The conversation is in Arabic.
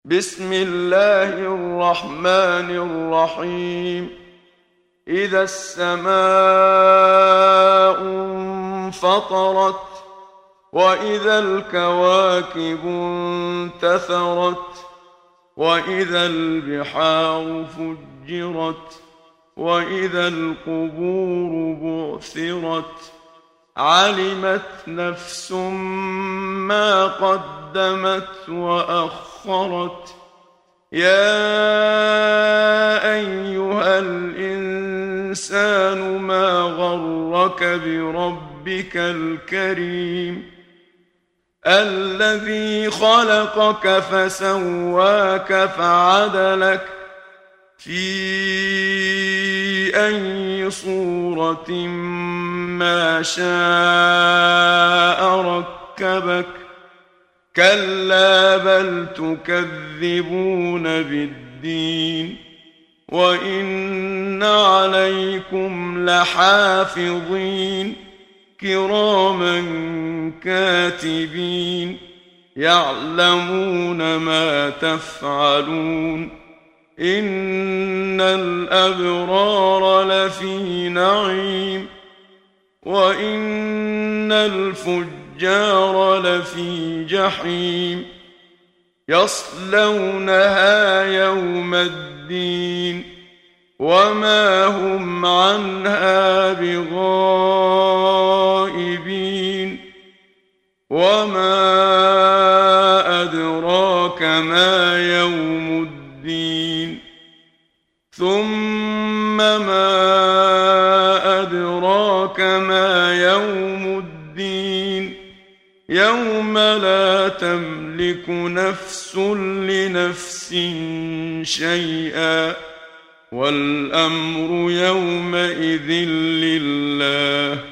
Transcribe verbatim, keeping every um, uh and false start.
بسم الله الرحمن الرحيم. إذا السماء انفطرت وإذا الكواكب انتثرت وإذا البحار فجرت وإذا القبور بعثرت علمت نفس ما قدمت وأخرت. يا أيها الإنسان ما غرك بربك الكريم الذي خلقك فسواك فعدلك في أي صورة ما شاء ركبك. كلا بل تكذبون بالدين وإن عليكم لحافظين كراما كاتبين يعلمون ما تفعلون. إن الأبرار لفي نعيم وإن الفجار لفي جحيم يصلونها يوم الدين وما هم عنها بغائبين. وما أدراك ما يوم الدين ثم ما أدراك ما يوم الدين يوم لا تملك نفس لنفس شيئا والأمر يومئذ لله.